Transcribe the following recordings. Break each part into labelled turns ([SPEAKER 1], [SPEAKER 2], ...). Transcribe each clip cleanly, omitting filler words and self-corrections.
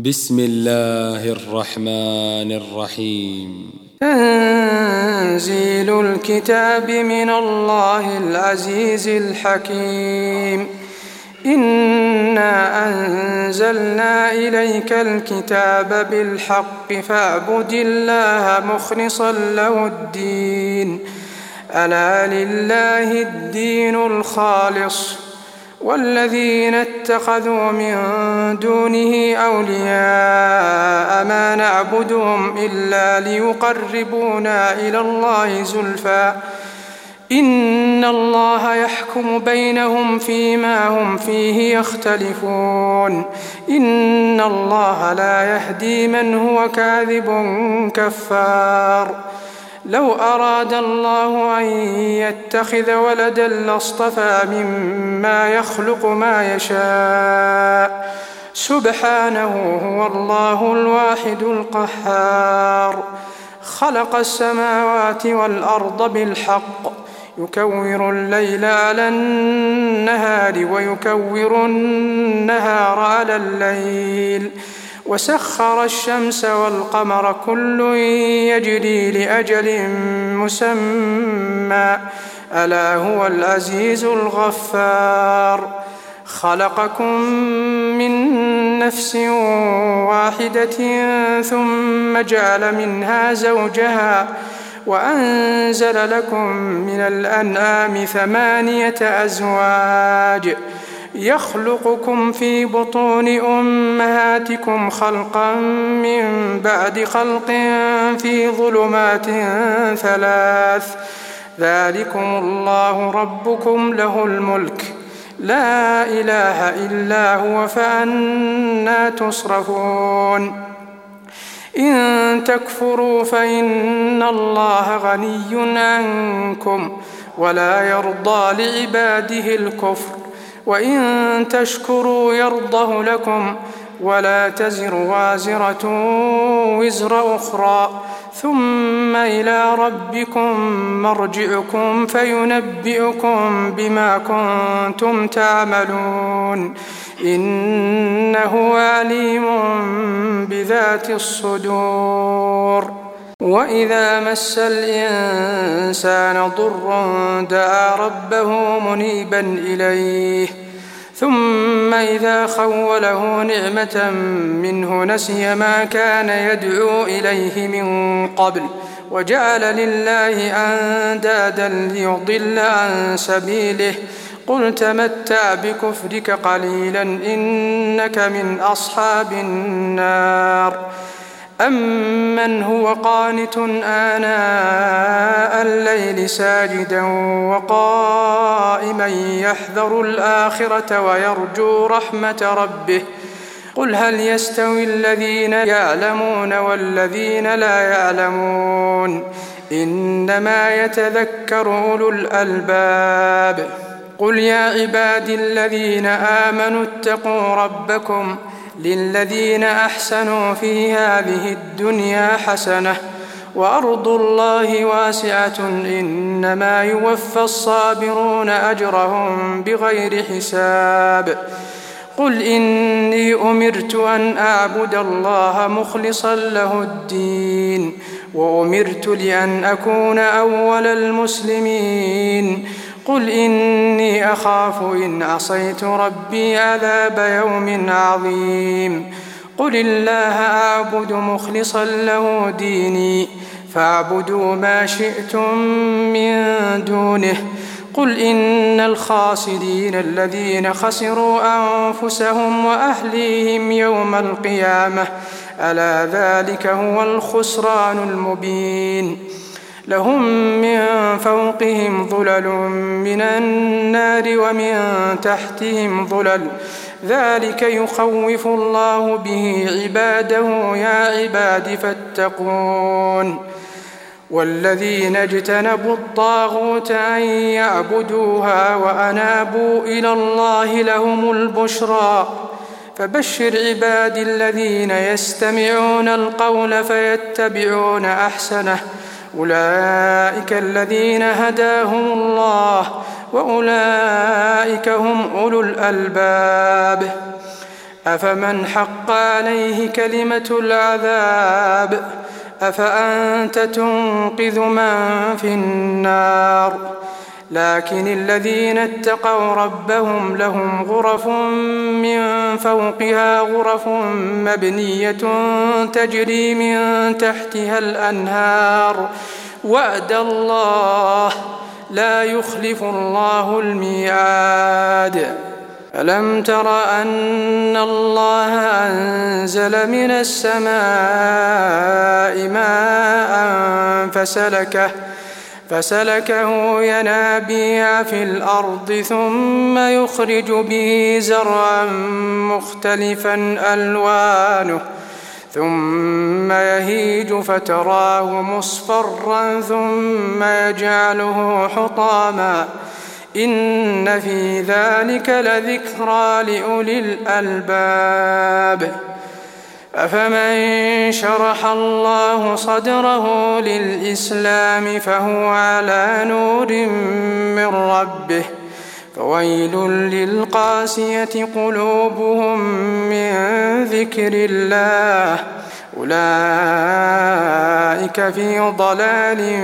[SPEAKER 1] بسم الله الرحمن الرحيم.
[SPEAKER 2] تنزيل الكتاب من الله العزيز الحكيم. إنا أنزلنا إليك الكتاب بالحق فاعبد الله مخلصا له الدين ألا لله الدين الخالص والذين اتخذوا من دونه أولياء ما نعبدهم إلا ليقربونا إلى الله زلفى إن الله يحكم بينهم فيما هم فيه يختلفون إن الله لا يهدي من هو كاذب كفار. لو أراد الله أن يتخذ ولدا لاصطفى مما يخلق ما يشاء سبحانه هو الله الواحد القهار. خلق السماوات والأرض بالحق يكور الليل على النهار ويكور النهار على الليل وسخر الشمس والقمر كل يجري لأجل مسمى ألا هو العزيز الغفار. خلقكم من نفس واحدة ثم جعل منها زوجها وأنزل لكم من الأنعام 8 أزواج يخلقكم في بطون أمهاتكم خلقا من بعد خلق في ظلمات 3 ذلكم الله ربكم له الملك لا إله إلا هو فأنى تصرفون. إن تكفروا فإن الله غني عنكم ولا يرضى لعباده الكفر وإن تشكروا يرضه لكم ولا تزر وازرة وزر أخرى ثم إلى ربكم مرجعكم فينبئكم بما كنتم تعملون إنه عليم بذات الصدور. وإذا مس الإنسان ضر دعا ربه منيبا إليه ثم إذا خوله نعمة منه نسي ما كان يدعو إليه من قبل وجعل لله أندادا ليضل عن سبيله قل تمتع بكفرك قليلا إنك من أصحاب النار. أمن هو قانت آناء الليل ساجدا وقائما يحذر الآخرة ويرجو رحمة ربه قل هل يستوي الذين يعلمون والذين لا يعلمون إنما يتذكر أولو الألباب. قل يا عبادي الذين آمنوا اتقوا ربكم للذين أحسنوا في هذه الدنيا حسنة وأرض الله واسعة إنما يوفى الصابرون أجرهم بغير حساب. قل إني أمرت أن أعبد الله مخلصا له الدين وأمرت لأن أكون أول المسلمين. قل إني أخاف إن عصيت ربي عذاب يوم عظيم. قل الله أعبد مخلصا له ديني فاعبدوا ما شئتم من دونه. قل إن الخاسرين الذين خسروا أنفسهم وأهليهم يوم القيامة ألا ذلك هو الخسران المبين. لهم من فوقهم ظلل من النار ومن تحتهم ظلل ذلك يخوف الله به عباده يا عباد فاتقون. والذين اجتنبوا الطاغوت أن يعبدوها وأنابوا إلى الله لهم البشرى فبشر عبادي الذين يستمعون القول فيتبعون أحسنه أولئك الذين هداهم الله وأولئك هم أولو الألباب. أفمن حق عليه كلمة العذاب أفأنت تنقذ من في النار. لكن الذين اتقوا ربهم لهم غرف من فوقها غرف مبنية تجري من تحتها الأنهار وعد الله لا يخلف الله الميعاد. ألم تر أن الله أنزل من السماء ماء فسلكه ينابيع في الأرض ثم يخرج به زرعا مختلفا ألوانه ثم يهيج فتراه مصفرا ثم يجعله حطاما إن في ذلك لذكرى لأولي الألباب. أفمن شرح الله صدره للإسلام فهو على نور من ربه فويل للقاسية قلوبهم من ذكر الله أولئك في ضلال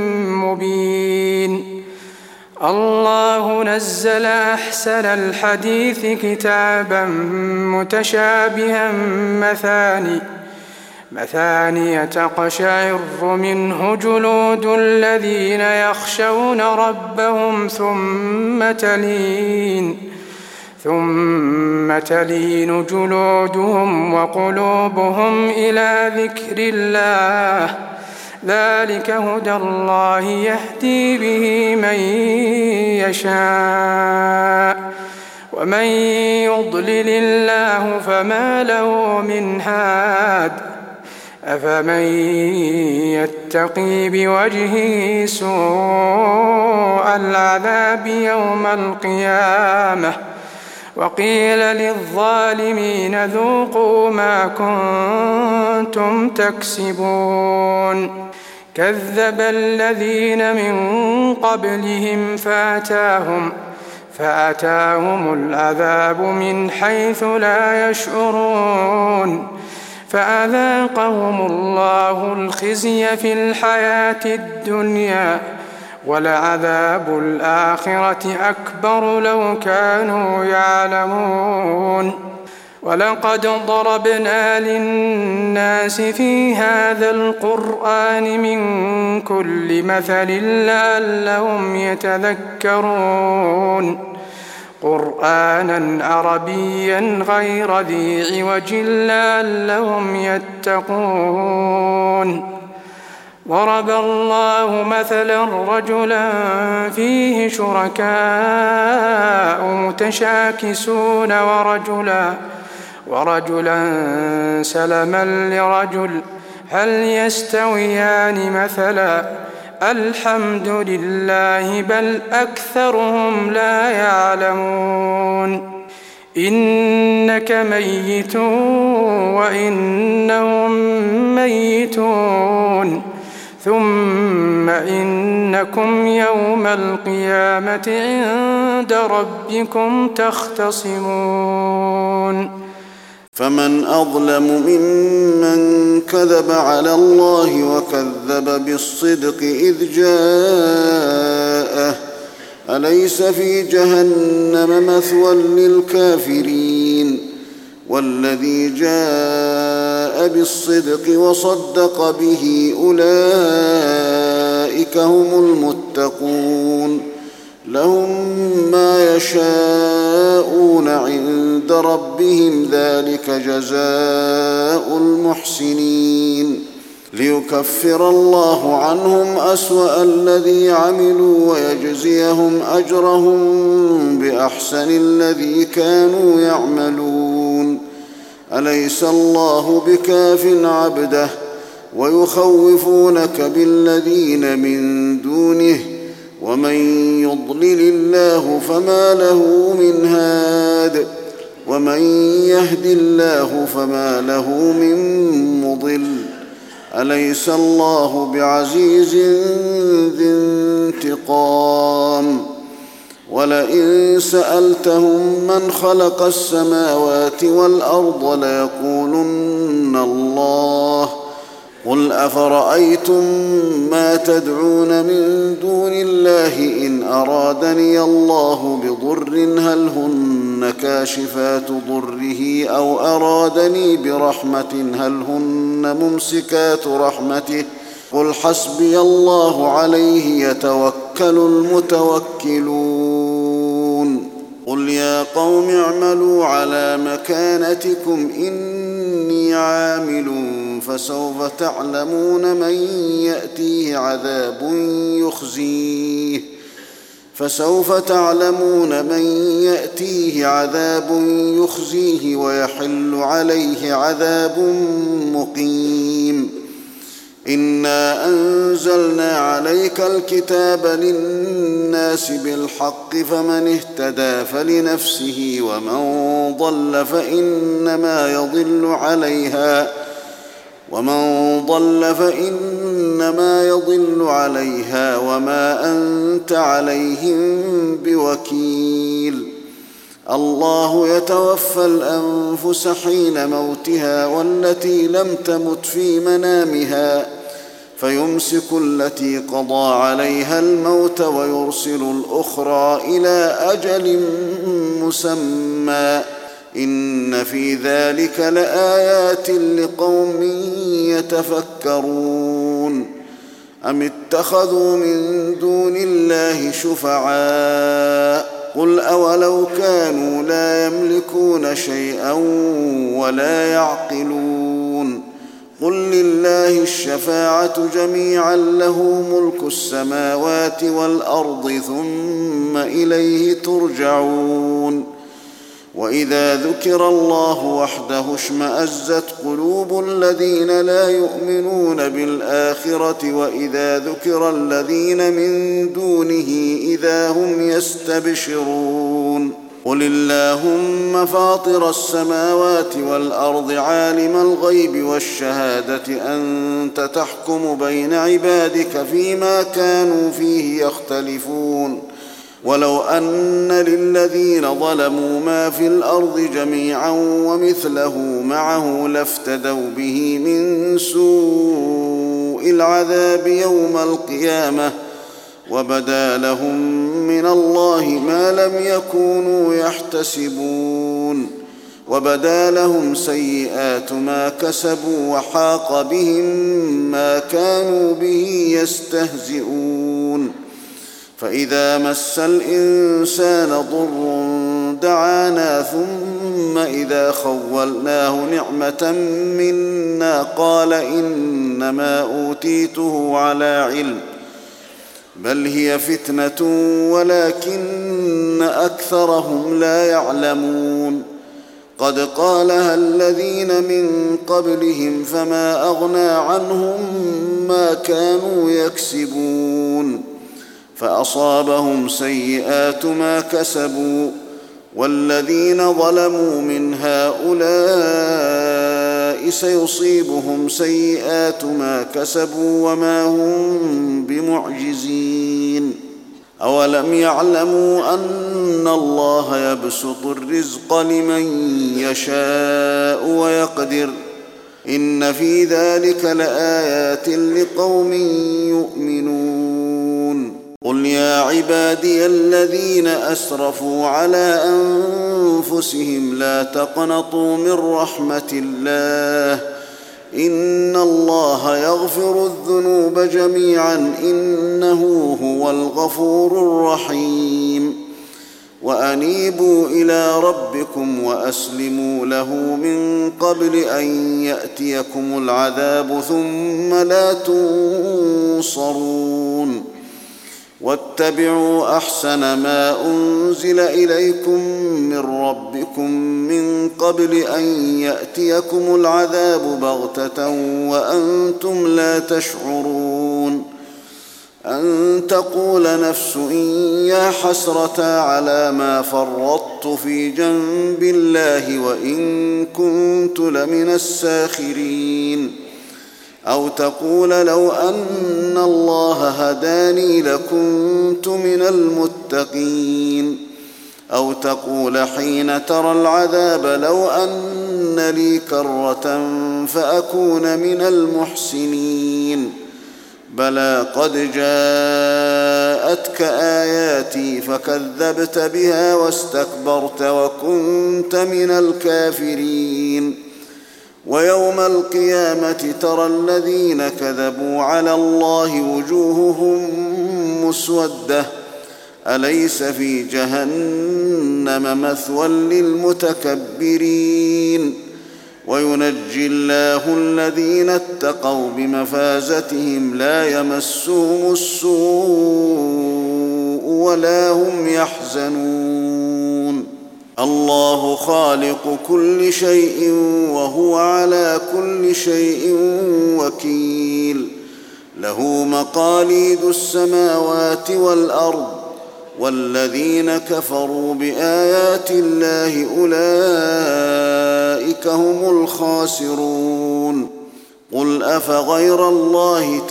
[SPEAKER 2] مبين. الله نزل أحسن الحديث كتابا متشابها مثاني تقشعر منه جلود الذين يخشون ربهم ثم تلين جلودهم وقلوبهم إلى ذكر الله ذلك هدى الله يهدي به من يشاء ومن يضلل الله فما له من هاد. أفمن يتقي بوجهه سوء العذاب يوم القيامة وقيل للظالمين ذوقوا ما كنتم تكسبون. كذب الذين من قبلهم فأتاهم العذاب من حيث لا يشعرون فأذاقهم الله الخزي في الحياة الدنيا ولعذاب الآخرة أكبر لو كانوا يعلمون. ولقد ضربنا للناس في هذا القرآن من كل مثل لعلهم يتذكرون قرآنا عربيا غير ذي عوج لعلهم يتقون. ضرب الله مثلا رجلا فيه شركاء متشاكسون ورجلا سلما لرجل هل يستويان مثلا الحمد لله بل أكثرهم لا يعلمون. إنك ميت وإنهم ميتون ثم إنكم يوم القيامة عند ربكم تختصمون.
[SPEAKER 3] فمن أظلم ممن كذب على الله وكذب بالصدق إذ جاءه أليس في جهنم مثوى للكافرين والذي جاء بالصدق وصدق به أولئك هم المتقون لهم ما يشاءون عند ربهم ذلك جزاء المحسنين ليكفر الله عنهم أسوأ الذي عملوا ويجزيهم أجرهم بأحسن الذي كانوا يعملون أليس الله بكاف عبده ويخوفونك بالذين من دونه ومن يضلل الله فما له من هاد ومن يهد الله فما له من مضل أليس الله بعزيز ذي انتقام ولئن سألتهم من خلق السماوات والأرض ليقولن الله. قل أفرأيتم ما تدعون من دون الله إن أرادني الله بضر هل هن كاشفات ضره أو أرادني برحمة هل هن ممسكات رحمته قل حسبي الله عليه يتوكل المتوكلون. قل يا قوم اعملوا على مكانتكم إني عامل فسوف تعلمون من يأتيه عذاب يخزيه ويحل عليه عذاب مقيم. إنا أنزلنا عليك الكتاب للناس بالحق فمن اهتدى فلنفسه ومن ضل فإنما يضل عليها وما أنت عليهم بوكيل. الله يتوفى الأنفس حين موتها والتي لم تمت في منامها فيمسك التي قضى عليها الموت ويرسل الأخرى إلى أجل مسمى إن في ذلك لآيات لقوم يتفكرون. أم اتخذوا من دون الله شفعاء قل أولو كانوا لا يملكون شيئا ولا يعقلون. قل لله الشفاعة جميعا له ملك السماوات والأرض ثم إليه ترجعون. وإذا ذكر الله وحده اشمأزت قلوب الذين لا يؤمنون بالآخرة وإذا ذكر الذين من دونه إذا هم يستبشرون. قل اللهم فاطر السماوات والأرض عالم الغيب والشهادة أنت تحكم بين عبادك فيما كانوا فيه يختلفون. ولو أن للذين ظلموا ما في الأرض جميعا ومثله معه لافتدوا به من سوء العذاب يوم القيامة وبدا لهم من الله ما لم يكونوا يحتسبون. وبدا لهم سيئات ما كسبوا وحاق بهم ما كانوا به يستهزئون. فإذا مس الإنسان ضر دعانا ثم إذا خولناه نعمة منا قال إنما أوتيته على علم بل هي فتنة ولكن أكثرهم لا يعلمون. قد قالها الذين من قبلهم فما أغنى عنهم ما كانوا يكسبون فأصابهم سيئات ما كسبوا والذين ظلموا من هؤلاء سيصيبهم سيئات ما كسبوا وما هم بمعجزين. أولم يعلموا أن الله يبسط الرزق لمن يشاء ويقدر إن في ذلك لآيات لقوم يؤمنون. قل يا عبادي الذين أسرفوا على أنفسهم لا تقنطوا من رحمة الله إن الله يغفر الذنوب جميعا إنه هو الغفور الرحيم. وأنيبوا إلى ربكم وأسلموا له من قبل أن يأتيكم العذاب ثم لا تنصرون. واتبعوا أحسن ما أنزل إليكم من ربكم من قبل أن يأتيكم العذاب بغتة وأنتم لا تشعرون. أن تقول نفس يا حسرة على ما فرطت في جنب الله وإن كنت لمن الساخرين. أو تقول لو أن الله هداني لكنت من المتقين أو تقول حين ترى العذاب لو أن لي كرة فأكون من المحسنين بلى قد جاءتك آياتي فكذبت بها واستكبرت وكنت من الكافرين ويوم القيامة ترى الذين كذبوا على الله وجوههم مسودة أليس في جهنم مثوى للمتكبرين وينجي الله الذين اتقوا بمفازتهم لا يمسهم السوء ولا هم يحزنون الله خالق كل شيء وهو على كل شيء وكيل له مقاليد السماوات والأرض والذين كفروا بآيات الله أولئك هم الخاسرون قل أفغير الله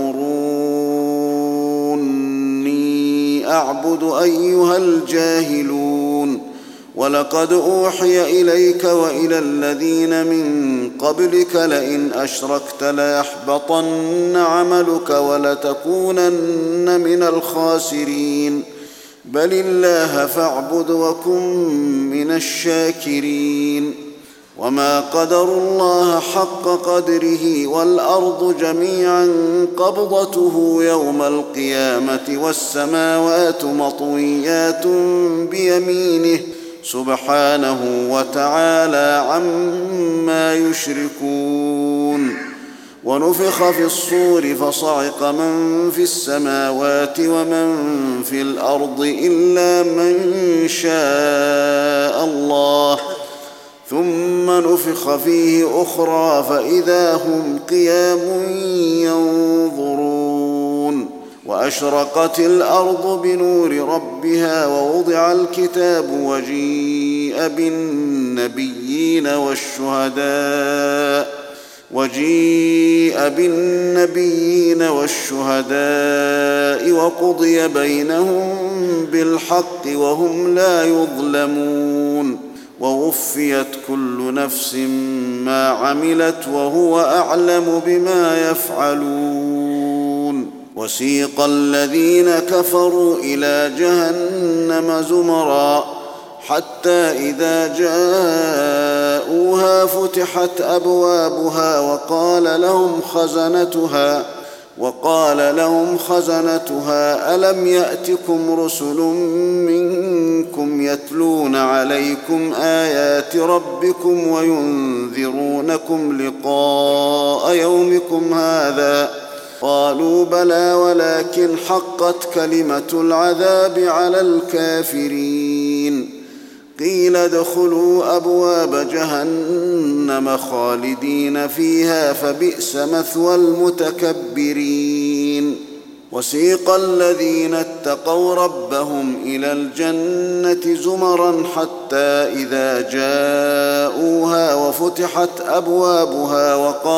[SPEAKER 3] تأمروني أعبد أيها الجاهلون ولقد أوحي إليك وإلى الذين من قبلك لئن أشركت ليحبطن عملك ولتكونن من الخاسرين بل الله فاعبد وكن من الشاكرين وما قدروا الله حق قدره والأرض جميعا قبضته يوم القيامة والسماوات مطويات بيمينه سبحانه وتعالى عما يشركون ونفخ في الصور فصعق من في السماوات ومن في الأرض إلا من شاء الله ثم نفخ فيه أخرى فإذا هم قيام ينظرون وأشرقت الأرض بنور ربها ووضع الكتاب وجيء بالنبيين والشهداء وقضي بينهم بالحق وهم لا يظلمون ووفيت كل نفس ما عملت وهو أعلم بما يفعلون وسيق الذين كفروا إلى جهنم زمرا حتى إذا جاءوها فتحت أبوابها وقال لهم خزنتها ألم يأتكم رسل منكم يتلون عليكم آيات ربكم وينذرونكم لقاء يومكم هذا قالوا بلى ولكن حقت كلمة العذاب على الكافرين قيل ادخلوا أبواب جهنم خالدين فيها فبئس مثوى المتكبرين وسيق الذين اتقوا ربهم إلى الجنة زمرا حتى إذا جاءوها وفتحت أبوابها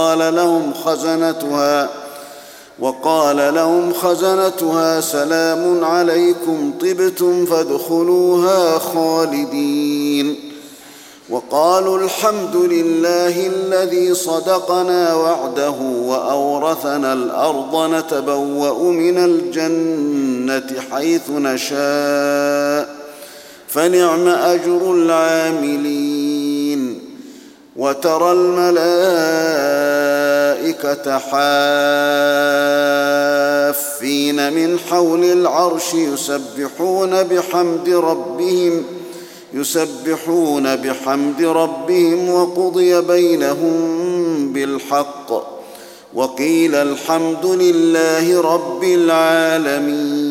[SPEAKER 3] وقال لهم خزنتها سلام عليكم طبتم فادخلوها خالدين وقالوا الحمد لله الذي صدقنا وعده وأورثنا الأرض نتبوأ من الجنة حيث نشاء فنعم أجر العاملين وترى الملائكة حافين من حول العرش يسبحون بحمد ربهم وقضي بينهم بالحق وقيل الحمد لله رب العالمين.